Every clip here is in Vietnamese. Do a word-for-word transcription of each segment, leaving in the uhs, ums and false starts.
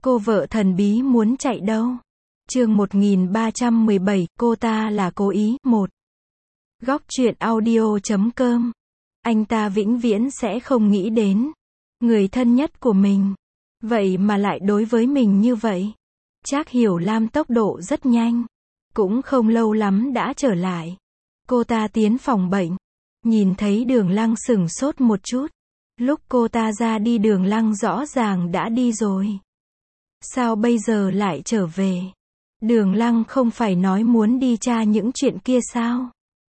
Cô vợ thần bí muốn chạy đâu? Chương một nghìn ba trăm mười bảy, cô ta là cố ý. một. Góc truyện audio chấm com. Anh ta vĩnh viễn sẽ không nghĩ đến người thân nhất của mình, vậy mà lại đối với mình như vậy. Trác Hiểu Lam tốc độ rất nhanh, cũng không lâu lắm đã trở lại. Cô ta tiến phòng bệnh, nhìn thấy Đường Lăng sửng sốt một chút. Lúc cô ta ra đi Đường Lăng rõ ràng đã đi rồi. Sao bây giờ lại trở về? Đường Lăng không phải nói muốn đi tra những chuyện kia sao?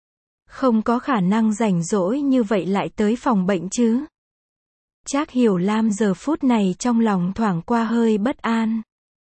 Không có khả năng rảnh rỗi như vậy lại tới phòng bệnh chứ. Trác Hiểu Lam giờ phút này trong lòng thoảng qua hơi bất an.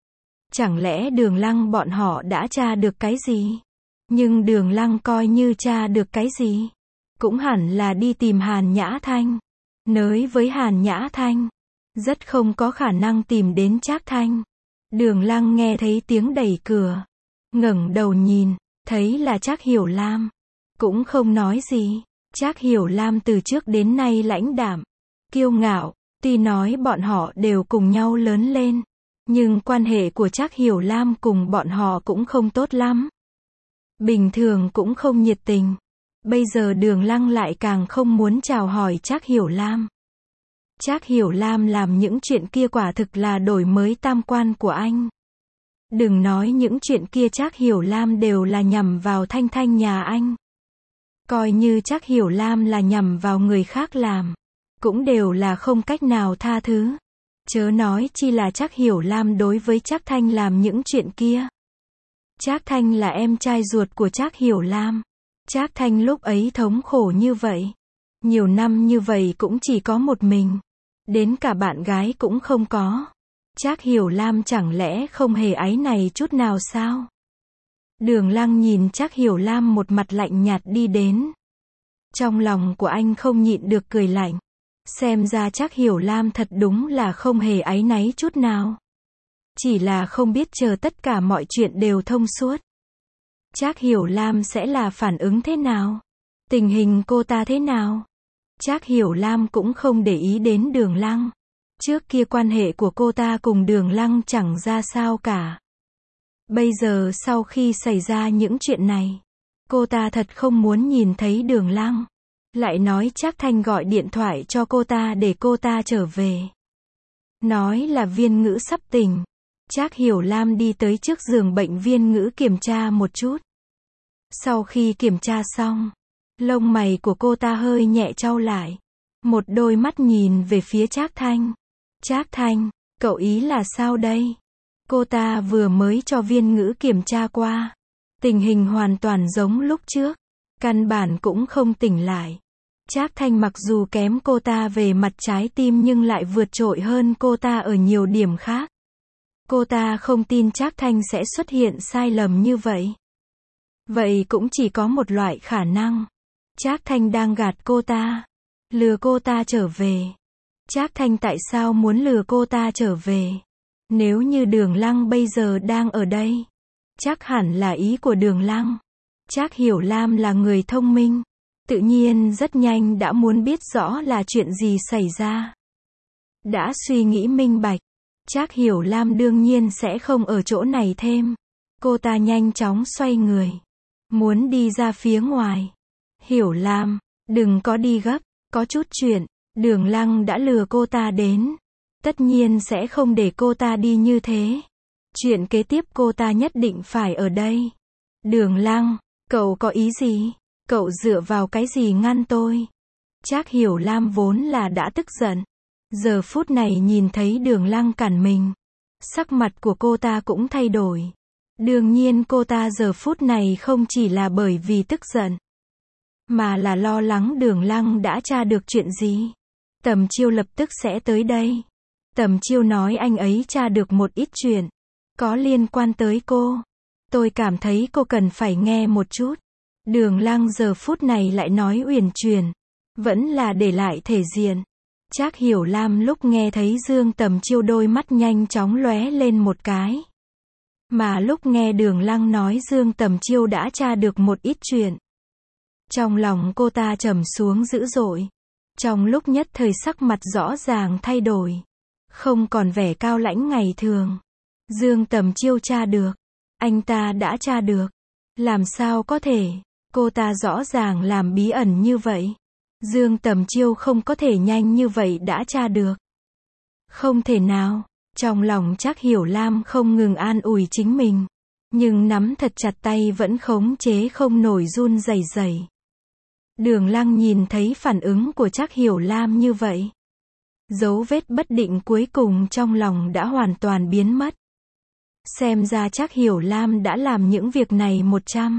Chẳng lẽ Đường Lăng bọn họ đã tra được cái gì? Nhưng Đường Lăng coi như tra được cái gì? Cũng hẳn là đi tìm Hàn Nhã Thanh. Nới với Hàn Nhã Thanh, rất không có khả năng tìm đến Trác Thanh. Đường Lăng nghe thấy tiếng đẩy cửa, ngẩng đầu nhìn, thấy là Trác Hiểu Lam, cũng không nói gì. Trác Hiểu Lam từ trước đến nay lãnh đạm, kiêu ngạo, tuy nói bọn họ đều cùng nhau lớn lên, nhưng quan hệ của Trác Hiểu Lam cùng bọn họ cũng không tốt lắm. Bình thường cũng không nhiệt tình. Bây giờ Đường Lăng lại càng không muốn chào hỏi Trác Hiểu Lam. Trác Hiểu Lam làm những chuyện kia quả thực là đổi mới tam quan của anh. Đừng nói những chuyện kia, Trác Hiểu Lam đều là nhằm vào Thanh Thanh nhà anh. Coi như Trác Hiểu Lam là nhằm vào người khác làm, cũng đều là không cách nào tha thứ. Chớ nói chi là Trác Hiểu Lam đối với Trác Thanh làm những chuyện kia. Trác Thanh là em trai ruột của Trác Hiểu Lam. Trác Thanh lúc ấy thống khổ như vậy, nhiều năm như vậy cũng chỉ có một mình, đến cả bạn gái cũng không có. Trác Hiểu Lam chẳng lẽ không hề áy này chút nào sao? Đường Lăng nhìn Trác Hiểu Lam một mặt lạnh nhạt đi đến. Trong lòng của anh không nhịn được cười lạnh. Xem ra Trác Hiểu Lam thật đúng là không hề áy náy chút nào. Chỉ là không biết chờ tất cả mọi chuyện đều thông suốt, Trác Hiểu Lam sẽ là phản ứng thế nào? Tình hình cô ta thế nào? Trác Hiểu Lam cũng không để ý đến Đường Lăng. Trước kia quan hệ của cô ta cùng Đường Lăng chẳng ra sao cả. Bây giờ sau khi xảy ra những chuyện này, cô ta thật không muốn nhìn thấy Đường Lăng. Lại nói Trác Thanh gọi điện thoại cho cô ta để cô ta trở về. Nói là Viên Ngữ sắp tỉnh. Trác Hiểu Lam đi tới trước giường bệnh Viên Ngữ kiểm tra một chút. Sau khi kiểm tra xong, lông mày của cô ta hơi nhẹ chau lại. Một đôi mắt nhìn về phía Trác Thanh. Trác Thanh, cậu ý là sao đây? Cô ta vừa mới cho Viên Ngữ kiểm tra qua. Tình hình hoàn toàn giống lúc trước. Căn bản cũng không tỉnh lại. Trác Thanh mặc dù kém cô ta về mặt trái tim nhưng lại vượt trội hơn cô ta ở nhiều điểm khác. Cô ta không tin Trác Thanh sẽ xuất hiện sai lầm như vậy. Vậy cũng chỉ có một loại khả năng. Trác Thanh đang gạt cô ta, lừa cô ta trở về. Trác Thanh tại sao muốn lừa cô ta trở về? Nếu như Đường Lăng bây giờ đang ở đây, chắc hẳn là ý của Đường Lăng. Trác Hiểu Lam là người thông minh, tự nhiên rất nhanh đã muốn biết rõ là chuyện gì xảy ra. Đã suy nghĩ minh bạch, Trác Hiểu Lam đương nhiên sẽ không ở chỗ này thêm. Cô ta nhanh chóng xoay người, muốn đi ra phía ngoài. Hiểu Lam, đừng có đi gấp, có chút chuyện. Đường Lăng đã lừa cô ta đến, tất nhiên sẽ không để cô ta đi như thế. Chuyện kế tiếp cô ta nhất định phải ở đây. Đường Lăng, cậu có ý gì? Cậu dựa vào cái gì ngăn tôi? Trác Hiểu Lam vốn là đã tức giận. Giờ phút này nhìn thấy Đường Lăng cản mình, sắc mặt của cô ta cũng thay đổi. Đương nhiên cô ta giờ phút này không chỉ là bởi vì tức giận, mà là lo lắng Đường Lăng đã tra được chuyện gì. Tầm Chiêu lập tức sẽ tới đây. Tầm Chiêu nói anh ấy tra được một ít chuyện có liên quan tới cô. Tôi cảm thấy cô cần phải nghe một chút. Đường Lăng giờ phút này lại nói uyển chuyển, vẫn là để lại thể diện. Trác Hiểu Lam lúc nghe thấy Dương Tầm Chiêu đôi mắt nhanh chóng lóe lên một cái. Mà lúc nghe Đường Lăng nói Dương Tầm Chiêu đã tra được một ít chuyện, trong lòng cô ta trầm xuống dữ dội. Trong lúc nhất thời sắc mặt rõ ràng thay đổi. Không còn vẻ cao lãnh ngày thường. Dương Tầm Chiêu tra được. Anh ta đã tra được. Làm sao có thể? Cô ta rõ ràng làm bí ẩn như vậy. Dương Tầm Chiêu không có thể nhanh như vậy đã tra được. Không thể nào. Trong lòng Trác Hiểu Lam không ngừng an ủi chính mình. Nhưng nắm thật chặt tay vẫn khống chế không nổi run rẩy rẩy. Đường Lăng nhìn thấy phản ứng của Trác Hiểu Lam như vậy. Dấu vết bất định cuối cùng trong lòng đã hoàn toàn biến mất. Xem ra Trác Hiểu Lam đã làm những việc này một trăm.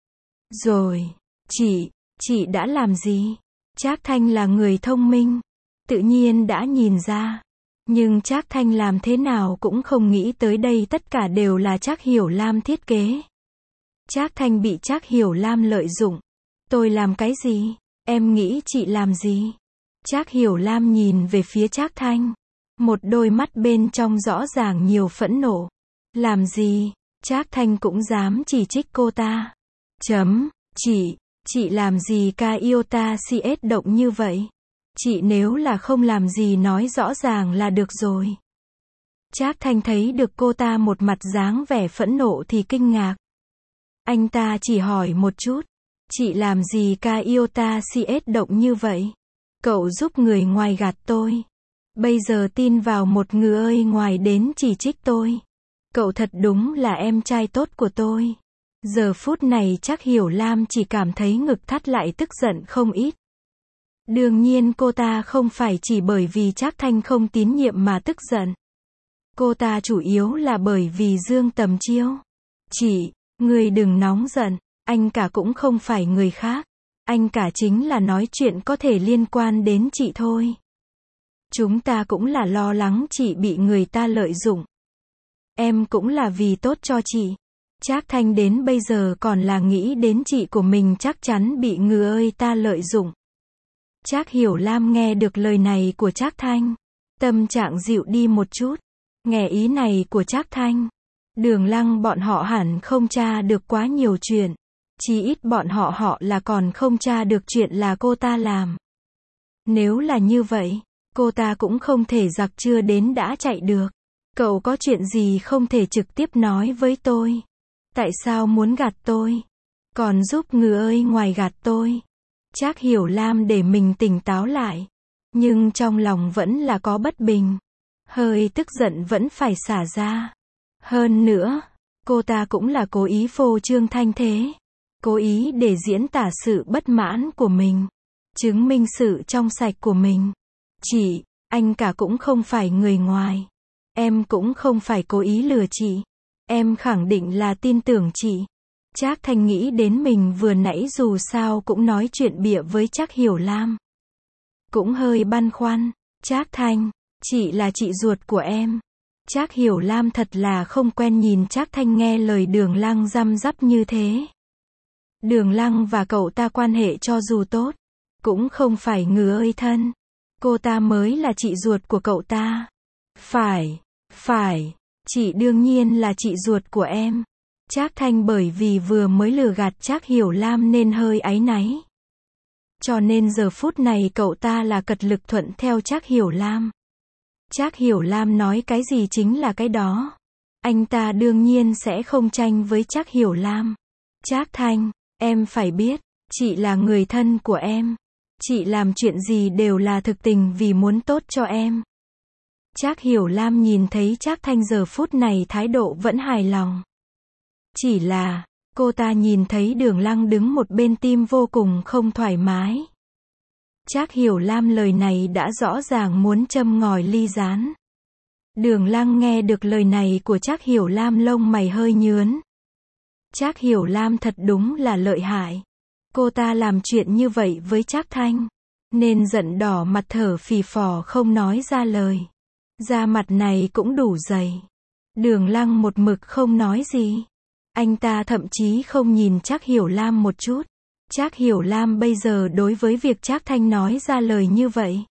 Rồi, chị, chị đã làm gì? Trác Thanh là người thông minh, tự nhiên đã nhìn ra. Nhưng Trác Thanh làm thế nào cũng không nghĩ tới đây tất cả đều là Trác Hiểu Lam thiết kế. Trác Thanh bị Trác Hiểu Lam lợi dụng. Tôi làm cái gì? Em nghĩ chị làm gì? Trác Hiểu Lam nhìn về phía Trác Thanh. Một đôi mắt bên trong rõ ràng nhiều phẫn nộ. Làm gì? Trác Thanh cũng dám chỉ trích cô ta. Chấm, chị, chị làm gì ca iota cs động như vậy? Chị nếu là không làm gì nói rõ ràng là được rồi. Trác Thanh thấy được cô ta một mặt dáng vẻ phẫn nộ thì kinh ngạc. Anh ta chỉ hỏi một chút. Chị làm gì ca iota cs động như vậy? Cậu giúp người ngoài gạt tôi. Bây giờ tin vào một người ngoài đến chỉ trích tôi. Cậu thật đúng là em trai tốt của tôi. Giờ phút này Trác Hiểu Lam chỉ cảm thấy ngực thắt lại tức giận không ít. Đương nhiên cô ta không phải chỉ bởi vì Trác Thanh không tín nhiệm mà tức giận. Cô ta chủ yếu là bởi vì Dương Tầm Chiêu. Chị, người đừng nóng giận, anh cả cũng không phải người khác. Anh cả chính là nói chuyện có thể liên quan đến chị thôi. Chúng ta cũng là lo lắng chị bị người ta lợi dụng. Em cũng là vì tốt cho chị. Trác Thanh đến bây giờ còn là nghĩ đến chị của mình chắc chắn bị người ta lợi dụng. Trác Hiểu Lam nghe được lời này của Trác Thanh. Tâm trạng dịu đi một chút. Nghe ý này của Trác Thanh. Đường Lăng bọn họ hẳn không tra được quá nhiều chuyện. Chỉ ít bọn họ họ là còn không tra được chuyện là cô ta làm. Nếu là như vậy, cô ta cũng không thể giặc chưa đến đã chạy được. Cậu có chuyện gì không thể trực tiếp nói với tôi? Tại sao muốn gạt tôi? Còn giúp người ngoài gạt tôi? Trác Hiểu Lam để mình tỉnh táo lại. Nhưng trong lòng vẫn là có bất bình. Hơi tức giận vẫn phải xả ra. Hơn nữa, cô ta cũng là cố ý phô trương thanh thế. Cố ý để diễn tả sự bất mãn của mình. Chứng minh sự trong sạch của mình. Chị, anh cả cũng không phải người ngoài. Em cũng không phải cố ý lừa chị. Em khẳng định là tin tưởng chị. Trác Thanh nghĩ đến mình vừa nãy dù sao cũng nói chuyện bịa với Trác Hiểu Lam. Cũng hơi băn khoăn. Trác Thanh, chị là chị ruột của em. Trác Hiểu Lam thật là không quen nhìn Trác Thanh nghe lời Đường Lăng răm rắp như thế. Đường Lăng và cậu ta quan hệ cho dù tốt, cũng không phải người thân. Cô ta mới là chị ruột của cậu ta. Phải, phải, chị đương nhiên là chị ruột của em. Trác Thanh bởi vì vừa mới lừa gạt Trác Hiểu Lam nên hơi áy náy. Cho nên giờ phút này cậu ta là cật lực thuận theo Trác Hiểu Lam. Trác Hiểu Lam nói cái gì chính là cái đó. Anh ta đương nhiên sẽ không tranh với Trác Hiểu Lam. Trác Thanh, em phải biết, chị là người thân của em. Chị làm chuyện gì đều là thực tình vì muốn tốt cho em. Trác Hiểu Lam nhìn thấy Trác Thanh giờ phút này thái độ vẫn hài lòng. Chỉ là, cô ta nhìn thấy Đường Lăng đứng một bên tim vô cùng không thoải mái. Trác Hiểu Lam lời này đã rõ ràng muốn châm ngòi ly gián. Đường Lăng nghe được lời này của Trác Hiểu Lam lông mày hơi nhướn. Trác Hiểu Lam thật đúng là lợi hại. Cô ta làm chuyện như vậy với Trác Thanh, nên giận đỏ mặt thở phì phò không nói ra lời. Da mặt này cũng đủ dày. Đường Lăng một mực không nói gì. Anh ta thậm chí không nhìn Trác Hiểu Lam một chút. Trác Hiểu Lam bây giờ đối với việc Trác Thanh nói ra lời như vậy,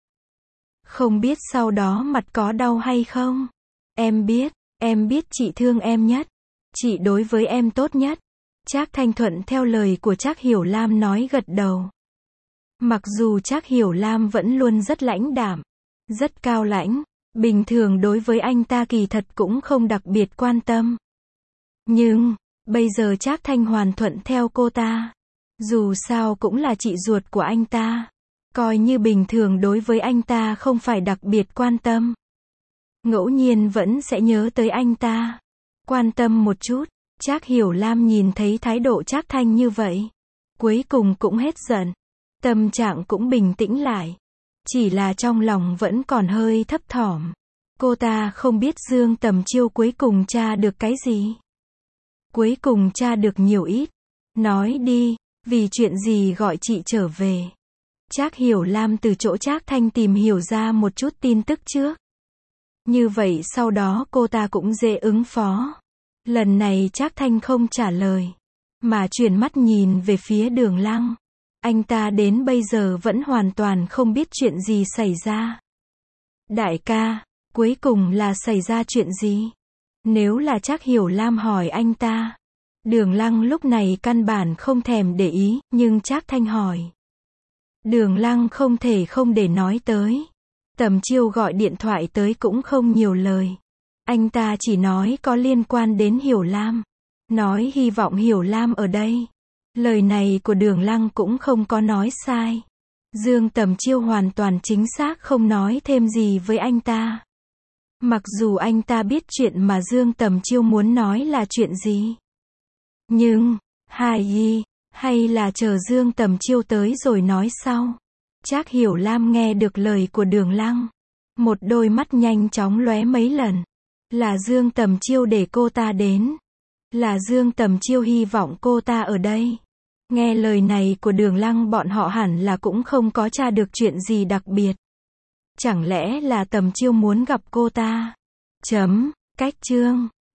không biết sau đó mặt có đau hay không. Em biết, em biết chị thương em nhất. Chị đối với em tốt nhất. Trác Thanh thuận theo lời của Trác Hiểu Lam nói gật đầu. Mặc dù Trác Hiểu Lam vẫn luôn rất lãnh đạm, rất cao lãnh, Bình thường đối với anh ta kỳ thật cũng không đặc biệt quan tâm. Nhưng, bây giờ Trác Thanh hoàn thuận theo cô ta. Dù sao cũng là chị ruột của anh ta. Coi như bình thường đối với anh ta không phải đặc biệt quan tâm. Ngẫu nhiên vẫn sẽ nhớ tới anh ta. Quan tâm một chút. Trác Hiểu Lam nhìn thấy thái độ Trác Thanh như vậy. Cuối cùng cũng hết giận. Tâm trạng cũng bình tĩnh lại. Chỉ là trong lòng vẫn còn hơi thấp thỏm. Cô ta không biết Dương Tầm Chiêu cuối cùng tra được cái gì. Cuối cùng tra được nhiều ít. Nói đi, vì chuyện gì gọi chị trở về. Trác Hiểu Lam từ chỗ Trác Thanh tìm hiểu ra một chút tin tức trước. Như vậy sau đó cô ta cũng dễ ứng phó. Lần này Trác Thanh không trả lời, mà chuyển mắt nhìn về phía Đường Lăng. Anh ta đến bây giờ vẫn hoàn toàn không biết chuyện gì xảy ra. Đại ca, cuối cùng là xảy ra chuyện gì? Nếu là Trác Hiểu Lam hỏi anh ta, Đường Lăng lúc này căn bản không thèm để ý, nhưng Trác Thanh hỏi. Đường Lăng không thể không để nói tới. Tầm Chiêu gọi điện thoại tới cũng không nhiều lời. Anh ta chỉ nói có liên quan đến Hiểu Lam. Nói hy vọng Hiểu Lam ở đây. Lời này của Đường Lăng cũng không có nói sai. Dương Tầm Chiêu hoàn toàn chính xác không nói thêm gì với anh ta. Mặc dù anh ta biết chuyện mà Dương Tầm Chiêu muốn nói là chuyện gì. Nhưng, hài y, hay là chờ Dương Tầm Chiêu tới rồi nói sau. Trác Hiểu Lam nghe được lời của Đường Lăng. Một đôi mắt nhanh chóng lóe mấy lần. Là Dương Tầm Chiêu để cô ta đến. Là Dương Tầm Chiêu hy vọng cô ta ở đây. Nghe lời này của Đường Lăng bọn họ hẳn là cũng không có tra được chuyện gì đặc biệt. Chẳng lẽ là Tầm Chiêu muốn gặp cô ta? Chấm, cách chương.